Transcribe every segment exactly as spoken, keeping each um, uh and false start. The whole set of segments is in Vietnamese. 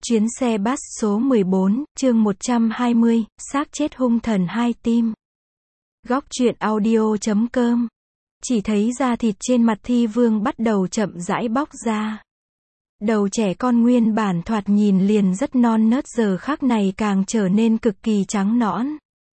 Chuyến xe bus số mười bốn, chương một trăm hai mươi, xác chết hung thần hai tim. Góc truyện audio chấm com. Chỉ thấy da thịt trên mặt Thi Vương bắt đầu chậm rãi bóc ra. Đầu trẻ con nguyên bản thoạt nhìn liền rất non nớt giờ khắc này càng trở nên cực kỳ trắng nõn.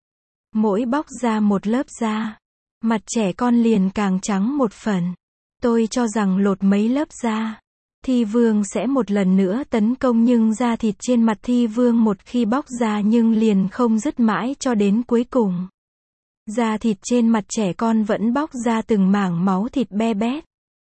Mỗi bóc ra một lớp da, mặt trẻ con liền càng trắng một phần. Tôi cho rằng lột mấy lớp da, Thi Vương sẽ một lần nữa tấn công, nhưng da thịt trên mặt Thi Vương một khi bóc ra nhưng liền không dứt mãi cho đến cuối cùng. Da thịt trên mặt trẻ con vẫn bóc ra từng mảng máu thịt be bét.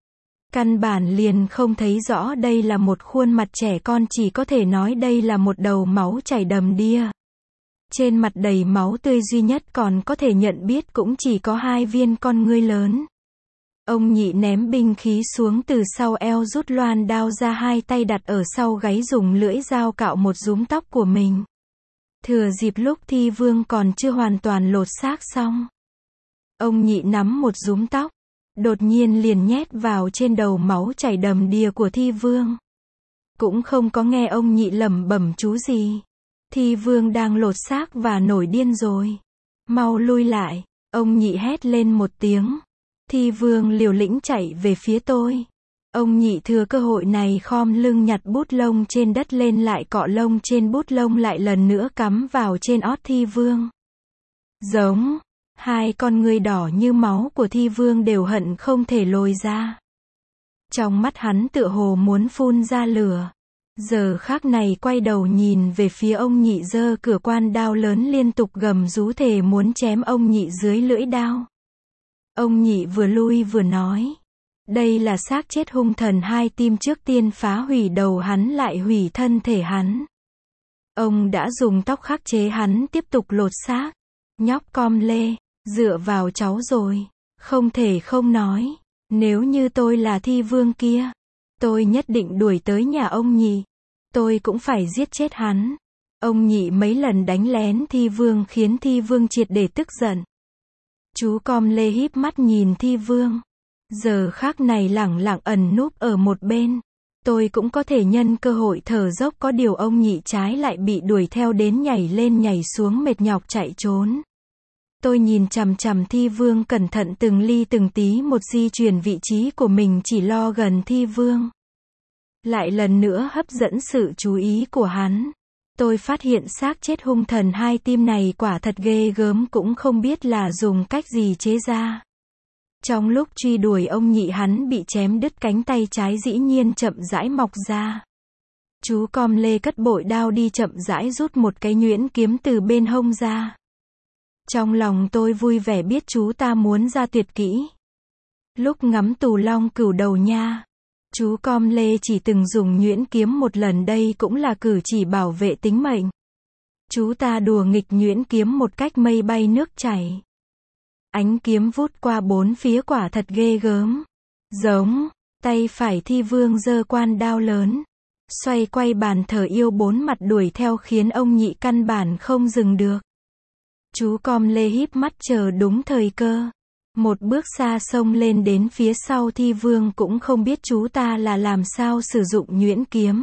Căn bản liền không thấy rõ đây là một khuôn mặt trẻ con, chỉ có thể nói đây là một đầu máu chảy đầm đìa. Trên mặt đầy máu tươi, duy nhất còn có thể nhận biết cũng chỉ có hai viên con ngươi lớn. Ông Nhị ném binh khí xuống từ sau eo, rút loan đao ra, hai tay đặt ở sau gáy, dùng lưỡi dao cạo một rúm tóc của mình. Thừa dịp lúc Thi Vương còn chưa hoàn toàn lột xác xong, ông Nhị nắm một rúm tóc, đột nhiên liền nhét vào trên đầu máu chảy đầm đìa của Thi Vương. Cũng không có nghe ông Nhị lẩm bẩm chú gì. Thi Vương đang lột xác và nổi điên rồi. Mau lui lại, ông Nhị hét lên một tiếng. Thi Vương liều lĩnh chạy về phía tôi. Ông Nhị thừa cơ hội này khom lưng nhặt bút lông trên đất lên, lại cọ lông trên bút lông, lại lần nữa cắm vào trên ót Thi Vương. Giống, hai con ngươi đỏ như máu của Thi Vương đều hận không thể lồi ra. Trong mắt hắn tựa hồ muốn phun ra lửa. Giờ khắc này quay đầu nhìn về phía ông Nhị, giơ cửa quan đao lớn liên tục gầm rú, thề muốn chém ông Nhị dưới lưỡi đao. Ông Nhị vừa lui vừa nói, đây là xác chết hung thần hai tim, trước tiên phá hủy đầu hắn lại hủy thân thể hắn. Ông đã dùng tóc khắc chế hắn, tiếp tục lột xác. Nhóc com lê, dựa vào cháu rồi. Không thể không nói, nếu như tôi là Thi Vương kia, tôi nhất định đuổi tới nhà ông Nhị. Tôi cũng phải giết chết hắn. Ông Nhị mấy lần đánh lén Thi Vương khiến Thi Vương triệt để tức giận. Chú com lê híp mắt nhìn Thi Vương. Giờ khắc này lẳng lặng ẩn núp ở một bên. Tôi cũng có thể nhân cơ hội thở dốc, có điều ông Nhị trái lại bị đuổi theo đến nhảy lên nhảy xuống, mệt nhọc chạy trốn. Tôi nhìn chằm chằm Thi Vương, cẩn thận từng ly từng tí một di chuyển vị trí của mình, chỉ lo gần Thi Vương. Lại lần nữa hấp dẫn sự chú ý của hắn. Tôi phát hiện xác chết hung thần hai tim này quả thật ghê gớm, cũng không biết là dùng cách gì chế ra. Trong lúc truy đuổi ông Nhị, hắn bị chém đứt cánh tay trái, dĩ nhiên chậm rãi mọc ra. Chú com lê cất bội đao đi, chậm rãi rút một cái nhuyễn kiếm từ bên hông ra. Trong lòng tôi vui vẻ, biết chú ta muốn ra tuyệt kỹ. Lúc ngắm Tù Long Cửu Đầu nha, chú com lê chỉ từng dùng nhuyễn kiếm một lần, đây cũng là cử chỉ bảo vệ tính mệnh. Chú ta đùa nghịch nhuyễn kiếm một cách mây bay nước chảy. Ánh kiếm vút qua bốn phía, quả thật ghê gớm. Giống, tay phải Thi Vương giơ quan đao lớn, xoay quay bàn thờ yêu bốn mặt đuổi theo, khiến ông Nhị căn bản không dừng được. Chú com lê híp mắt chờ đúng thời cơ. Một bước xa xông lên đến phía sau Thi Vương, cũng không biết chú ta là làm sao sử dụng nhuyễn kiếm.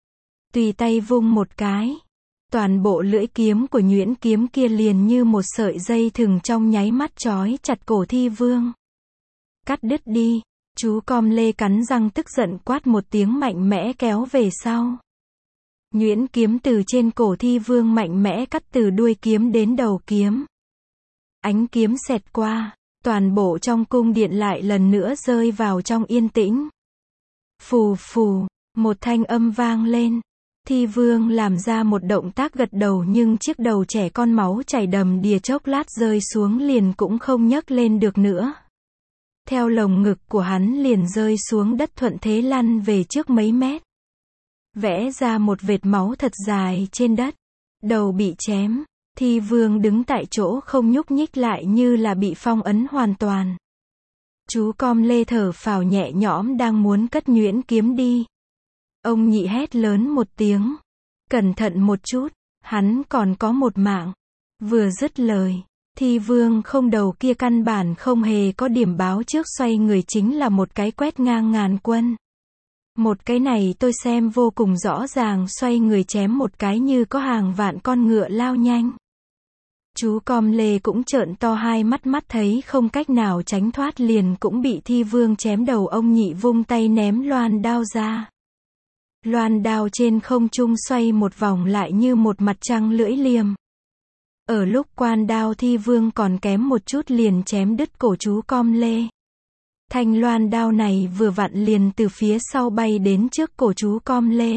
Tùy tay vung một cái, toàn bộ lưỡi kiếm của nhuyễn kiếm kia liền như một sợi dây thừng trong nháy mắt trói chặt cổ Thi Vương. Cắt đứt đi, chú com lê cắn răng tức giận quát một tiếng, mạnh mẽ kéo về sau. Nhuyễn kiếm từ trên cổ Thi Vương mạnh mẽ cắt từ đuôi kiếm đến đầu kiếm. Ánh kiếm xẹt qua, toàn bộ trong cung điện lại lần nữa rơi vào trong yên tĩnh. Phù phù, một thanh âm vang lên. Thi Vương làm ra một động tác gật đầu, nhưng chiếc đầu trẻ con máu chảy đầm đìa chốc lát rơi xuống liền cũng không nhấc lên được nữa. Theo lồng ngực của hắn liền rơi xuống đất, thuận thế lăn về trước mấy mét. Vẽ ra một vệt máu thật dài trên đất. Đầu bị chém. Thi Vương đứng tại chỗ không nhúc nhích, lại như là bị phong ấn hoàn toàn. Chú com lê thở phào nhẹ nhõm, đang muốn cất nhuyễn kiếm đi. Ông Nhị hét lớn một tiếng. Cẩn thận một chút, hắn còn có một mạng. Vừa dứt lời, Thi Vương không đầu kia căn bản không hề có điểm báo trước, xoay người chính là một cái quét ngang ngàn quân. Một cái này tôi xem vô cùng rõ ràng, xoay người chém một cái như có hàng vạn con ngựa lao nhanh. Chú Com Lê cũng trợn to hai mắt, mắt thấy không cách nào tránh thoát liền cũng bị Thi Vương chém đầu. Ông Nhị vung tay ném loan đao ra. Loan đao trên không trung xoay một vòng lại như một mặt trăng lưỡi liềm. Ở lúc quan đao Thi Vương còn kém một chút liền chém đứt cổ chú Com Lê. Thanh loan đao này vừa vặn liền từ phía sau bay đến trước cổ chú Com Lê.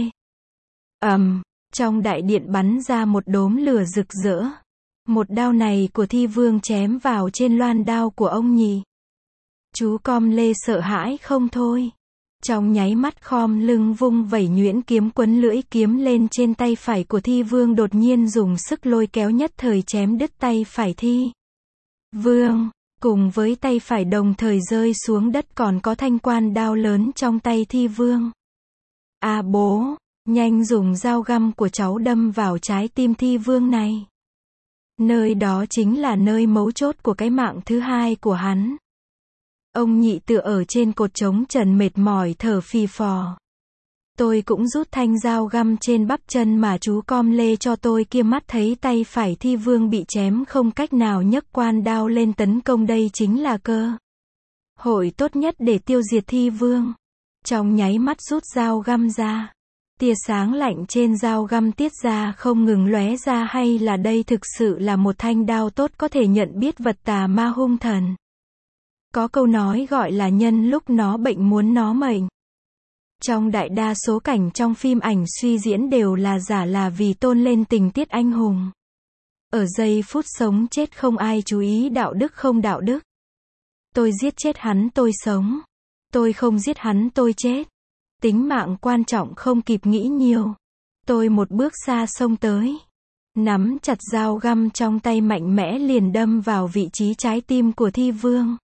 ầm, um, trong đại điện bắn ra một đốm lửa rực rỡ. Một đao này của Thi Vương chém vào trên loan đao của ông Nhị. Chú Com Lê sợ hãi không thôi. Trong nháy mắt khom lưng vung vẩy nhuyễn kiếm quấn lưỡi kiếm lên trên tay phải của Thi Vương, đột nhiên dùng sức lôi kéo, nhất thời chém đứt tay phải Thi Vương. Cùng với tay phải đồng thời rơi xuống đất còn có thanh quan đao lớn trong tay Thi Vương. À bố, nhanh dùng dao găm của cháu đâm vào trái tim Thi Vương này. Nơi đó chính là nơi mấu chốt của cái mạng thứ hai của hắn. Ông Nhị tựa ở trên cột trống trần mệt mỏi thở phì phò. Tôi cũng rút thanh dao găm trên bắp chân mà chú Com Lê cho tôi kia, mắt thấy tay phải Thi Vương bị chém không cách nào nhấc quan đao lên tấn công, đây chính là cơ hội tốt nhất để tiêu diệt Thi Vương. Trong nháy mắt rút dao găm ra. Tia sáng lạnh trên dao găm tiết ra không ngừng lóe ra, hay là đây thực sự là một thanh đao tốt có thể nhận biết vật tà ma hung thần. Có câu nói gọi là nhân lúc nó bệnh muốn nó mệnh. Trong đại đa số cảnh trong phim ảnh suy diễn đều là giả, là vì tôn lên tình tiết anh hùng. Ở giây phút sống chết không ai chú ý đạo đức không đạo đức. Tôi giết chết hắn tôi sống. Tôi không giết hắn tôi chết. Tính mạng quan trọng không kịp nghĩ nhiều. Tôi một bước xa xông tới. Nắm chặt dao găm trong tay mạnh mẽ liền đâm vào vị trí trái tim của Thi Vương.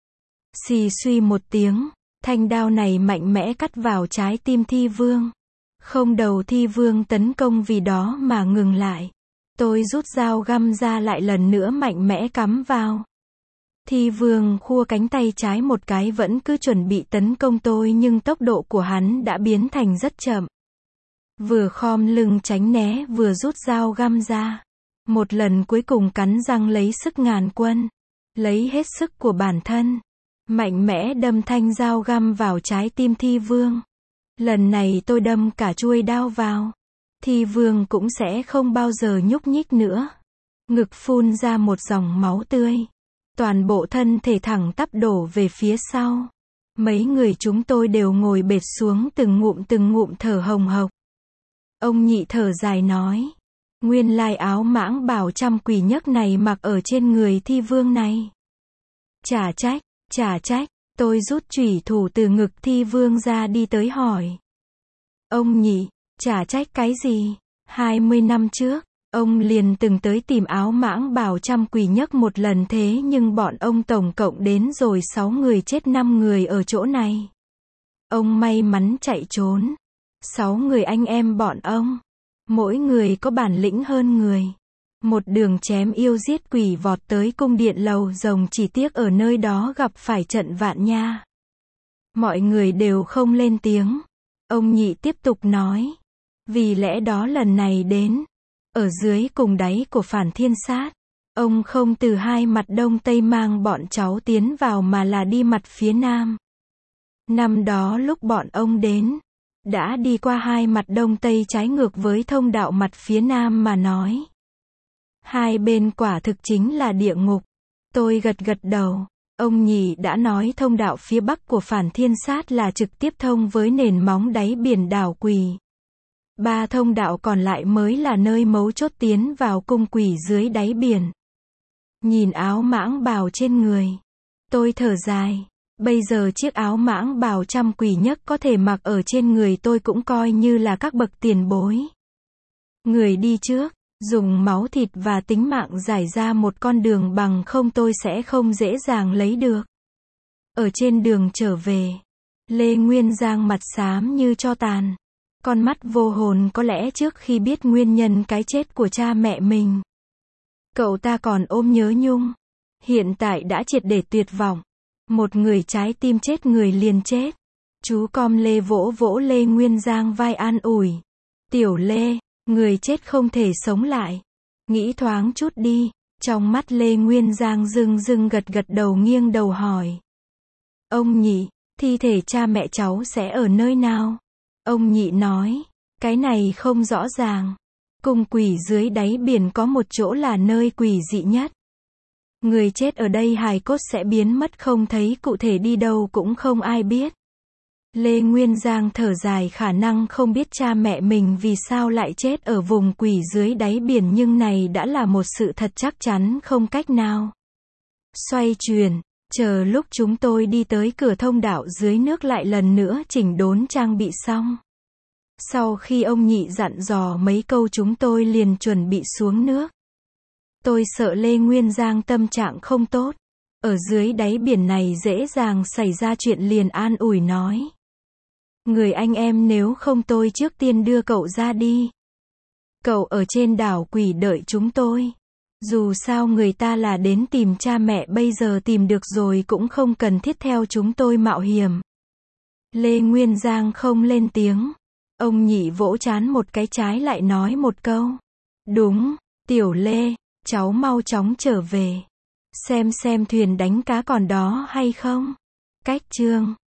Xì suy một tiếng. Thanh đao này mạnh mẽ cắt vào trái tim Thi Vương. Không đầu Thi Vương tấn công vì đó mà ngừng lại. Tôi rút dao găm ra lại lần nữa mạnh mẽ cắm vào. Thi Vương khua cánh tay trái một cái, vẫn cứ chuẩn bị tấn công tôi nhưng tốc độ của hắn đã biến thành rất chậm. Vừa khom lưng tránh né vừa rút dao găm ra. Một lần cuối cùng cắn răng lấy sức ngàn quân. Lấy hết sức của bản thân. Mạnh mẽ đâm thanh dao găm vào trái tim Thi Vương. Lần này tôi đâm cả chuôi đao vào. Thi Vương cũng sẽ không bao giờ nhúc nhích nữa. Ngực phun ra một dòng máu tươi. Toàn bộ thân thể thẳng tắp đổ về phía sau. Mấy người chúng tôi đều ngồi bệt xuống, từng ngụm từng ngụm thở hồng hộc. Ông Nhị thở dài nói. Nguyên lai áo mãng bảo trăm quỷ nhấc này mặc ở trên người Thi Vương này. Chả trách, chả trách. Tôi rút chủy thủ từ ngực Thi Vương ra đi tới hỏi. Ông Nhị, chả trách cái gì? hai mươi năm trước, ông liền từng tới tìm áo mãng bảo trăm quỷ nhấc một lần, thế nhưng bọn ông tổng cộng đến rồi sáu người, chết năm người ở chỗ này. Ông may mắn chạy trốn. Sáu người anh em bọn ông. Mỗi người có bản lĩnh hơn người. Một đường chém yêu giết quỷ vọt tới cung điện lầu rồng, chỉ tiếc ở nơi đó gặp phải trận vạn nha. Mọi người đều không lên tiếng. Ông Nhị tiếp tục nói. Vì lẽ đó lần này đến, ở dưới cùng đáy của Phản Thiên Sát, ông không từ hai mặt đông tây mang bọn cháu tiến vào mà là đi mặt phía nam. Năm đó lúc bọn ông đến, đã đi qua hai mặt đông tây trái ngược với thông đạo mặt phía nam mà nói. Hai bên quả thực chính là địa ngục. Tôi gật gật đầu. Ông Nhị đã nói thông đạo phía bắc của Phản Thiên Sát là trực tiếp thông với nền móng đáy biển đảo quỷ. Ba thông đạo còn lại mới là nơi mấu chốt tiến vào cung quỷ dưới đáy biển. Nhìn áo mãng bào trên người, tôi thở dài. Bây giờ chiếc áo mãng bào trăm quỷ nhất có thể mặc ở trên người tôi cũng coi như là các bậc tiền bối. Người đi trước, dùng máu thịt và tính mạng giải ra một con đường, bằng không tôi sẽ không dễ dàng lấy được. Ở trên đường trở về, Lê Nguyên Giang mặt xám như tro tàn. Con mắt vô hồn, có lẽ trước khi biết nguyên nhân cái chết của cha mẹ mình, cậu ta còn ôm nhớ nhung. Hiện tại đã triệt để tuyệt vọng. Một người trái tim chết người liền chết. Chú com Lê vỗ vỗ Lê Nguyên Giang vai an ủi. Tiểu Lê, người chết không thể sống lại. Nghĩ thoáng chút đi. Trong mắt Lê Nguyên Giang rưng rưng gật gật đầu nghiêng đầu hỏi. Ông Nhị, thi thể cha mẹ cháu sẽ ở nơi nào? Ông Nhị nói. Cái này không rõ ràng. Cung quỷ dưới đáy biển có một chỗ là nơi quỷ dị nhất. Người chết ở đây hài cốt sẽ biến mất không thấy, cụ thể đi đâu cũng không ai biết. Lê Nguyên Giang thở dài, khả năng không biết cha mẹ mình vì sao lại chết ở vùng quỷ dưới đáy biển, nhưng này đã là một sự thật chắc chắn không cách nào xoay chuyển. Chờ lúc chúng tôi đi tới cửa thông đạo dưới nước lại lần nữa chỉnh đốn trang bị xong. Sau khi ông Nhị dặn dò mấy câu chúng tôi liền chuẩn bị xuống nước. Tôi sợ Lê Nguyên Giang tâm trạng không tốt. Ở dưới đáy biển này dễ dàng xảy ra chuyện, liền an ủi nói. Người anh em, nếu không tôi trước tiên đưa cậu ra đi. Cậu ở trên đảo quỷ đợi chúng tôi. Dù sao người ta là đến tìm cha mẹ, bây giờ tìm được rồi cũng không cần thiết theo chúng tôi mạo hiểm. Lê Nguyên Giang không lên tiếng. Ông Nhị vỗ trán một cái, trái lại nói một câu. Đúng, Tiểu Lê, cháu mau chóng trở về. Xem xem thuyền đánh cá còn đó hay không. Cách chương